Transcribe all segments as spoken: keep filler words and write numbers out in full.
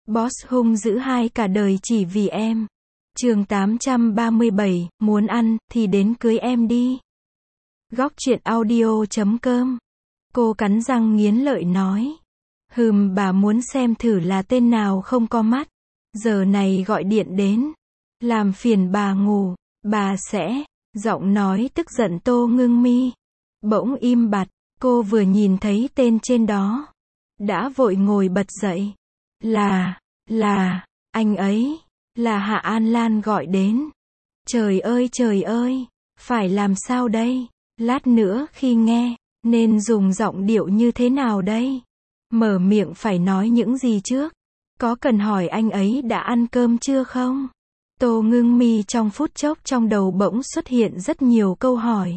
Boss hung dữ hai cả đời chỉ vì em. Chương tám trăm ba mươi bảy, muốn ăn, thì đến cưới em đi. Góc truyện audio chấm com. Cô cắn răng nghiến lợi nói. Hừm, bà muốn xem thử là tên nào không có mắt. Giờ này gọi điện đến. Làm phiền bà ngủ, bà sẽ. Giọng nói tức giận Tô Ngưng Mi. Bỗng im bặt, cô vừa nhìn thấy tên trên đó. Đã vội ngồi bật dậy. Là, là, anh ấy, là Hạ An Lan gọi đến. Trời ơi trời ơi, phải làm sao đây? Lát nữa khi nghe, nên dùng giọng điệu như thế nào đây? Mở miệng phải nói những gì trước? Có cần hỏi anh ấy đã ăn cơm chưa không? Tô Ngưng Mi trong phút chốc trong đầu bỗng xuất hiện rất nhiều câu hỏi.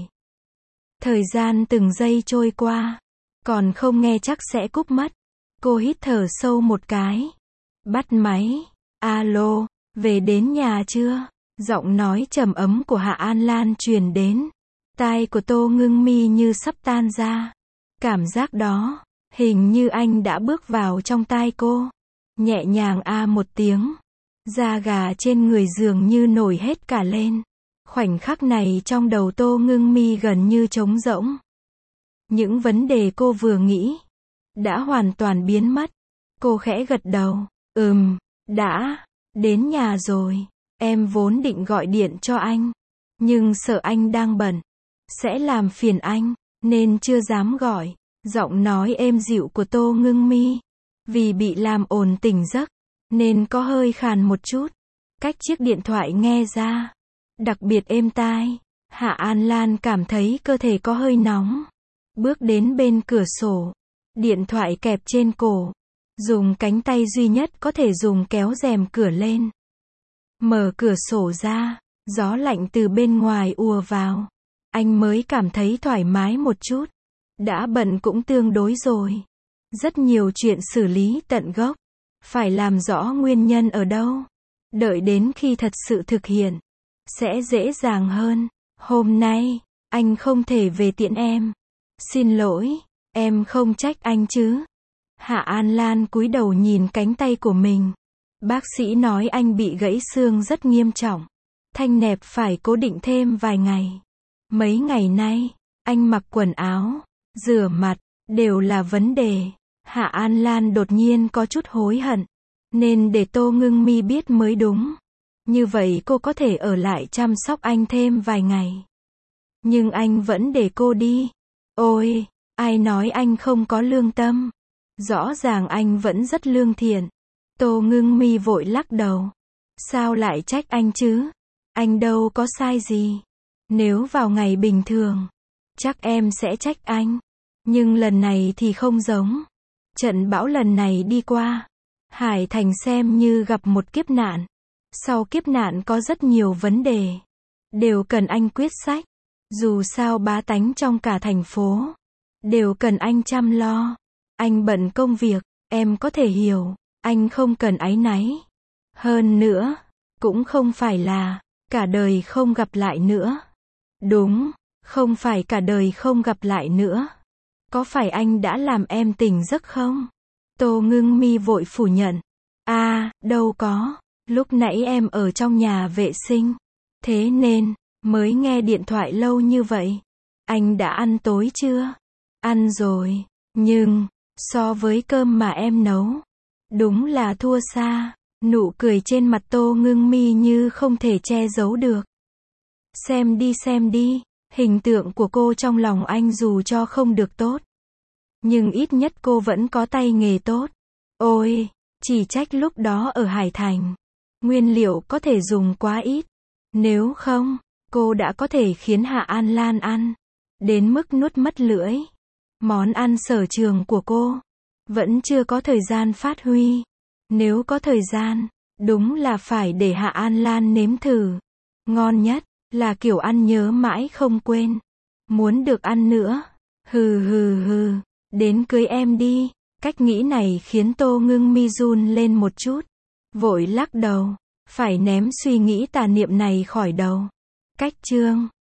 Thời gian từng giây trôi qua, còn không nghe chắc sẽ cúp mất. Cô hít thở sâu một cái. Bắt máy. Alo, về đến nhà chưa? Giọng nói trầm ấm của Hạ An Lan truyền đến. Tai của Tô Ngưng Mi như sắp tan ra. Cảm giác đó, hình như anh đã bước vào trong tai cô. Nhẹ nhàng a một tiếng. Da gà trên người dường như nổi hết cả lên. Khoảnh khắc này trong đầu Tô Ngưng Mi gần như trống rỗng. Những vấn đề cô vừa nghĩ đã hoàn toàn biến mất. Cô khẽ gật đầu. Ừm, đã, đến nhà rồi. Em vốn định gọi điện cho anh, nhưng sợ anh đang bận, sẽ làm phiền anh, nên chưa dám gọi. Giọng nói êm dịu của Tô Ngưng Mi, vì bị làm ồn tỉnh giấc, nên có hơi khàn một chút. Cách chiếc điện thoại nghe ra, đặc biệt êm tai. Hạ An Lan cảm thấy cơ thể có hơi nóng. Bước đến bên cửa sổ, điện thoại kẹp trên cổ. Dùng cánh tay duy nhất có thể dùng kéo rèm cửa lên. Mở cửa sổ ra, gió lạnh từ bên ngoài ùa vào. Anh mới cảm thấy thoải mái một chút. Đã bận cũng tương đối rồi. Rất nhiều chuyện xử lý tận gốc. Phải làm rõ nguyên nhân ở đâu. Đợi đến khi thật sự thực hiện, sẽ dễ dàng hơn. Hôm nay, anh không thể về tiễn em. Xin lỗi, em không trách anh chứ? Hạ An Lan cúi đầu nhìn cánh tay của mình. Bác sĩ nói anh bị gãy xương rất nghiêm trọng. Thanh nẹp phải cố định thêm vài ngày. Mấy ngày nay, anh mặc quần áo, rửa mặt, đều là vấn đề. Hạ An Lan đột nhiên có chút hối hận. Nên để Tô Ngưng Mi biết mới đúng. Như vậy cô có thể ở lại chăm sóc anh thêm vài ngày. Nhưng anh vẫn để cô đi. Ôi, ai nói anh không có lương tâm? Rõ ràng anh vẫn rất lương thiện. Tô Ngưng Mi vội lắc đầu. Sao lại trách anh chứ? Anh đâu có sai gì. Nếu vào ngày bình thường, chắc em sẽ trách anh. Nhưng lần này thì không giống. Trận bão lần này đi qua, Hải Thành xem như gặp một kiếp nạn. Sau kiếp nạn có rất nhiều vấn đề. Đều cần anh quyết sách. Dù sao bá tánh trong cả thành phố đều cần anh chăm lo. Anh bận công việc, em có thể hiểu. Anh không cần áy náy. Hơn nữa, cũng không phải là cả đời không gặp lại nữa. Đúng, không phải cả đời không gặp lại nữa. Có phải anh đã làm em tỉnh giấc không? Tô Ngưng Mi vội phủ nhận. À, đâu có. Lúc nãy em ở trong nhà vệ sinh. Thế nên, mới nghe điện thoại lâu như vậy. Anh đã ăn tối chưa? Ăn rồi. Nhưng, so với cơm mà em nấu, đúng là thua xa. Nụ cười trên mặt Tô Ngưng Mi như không thể che giấu được. Xem đi xem đi, hình tượng của cô trong lòng anh dù cho không được tốt, nhưng ít nhất cô vẫn có tay nghề tốt. Ôi, chỉ trách lúc đó ở Hải Thành, nguyên liệu có thể dùng quá ít. Nếu không, cô đã có thể khiến Hạ An Lan ăn đến mức nuốt mất lưỡi. Món ăn sở trường của cô vẫn chưa có thời gian phát huy. Nếu có thời gian, đúng là phải để Hạ An Lan nếm thử. Ngon nhất là kiểu ăn nhớ mãi không quên. Muốn được ăn nữa. Hừ hừ hừ, đến cưới em đi. Cách nghĩ này khiến Tô Ngưng Mi run lên một chút. Vội lắc đầu, phải ném suy nghĩ tà niệm này khỏi đầu. Cách chương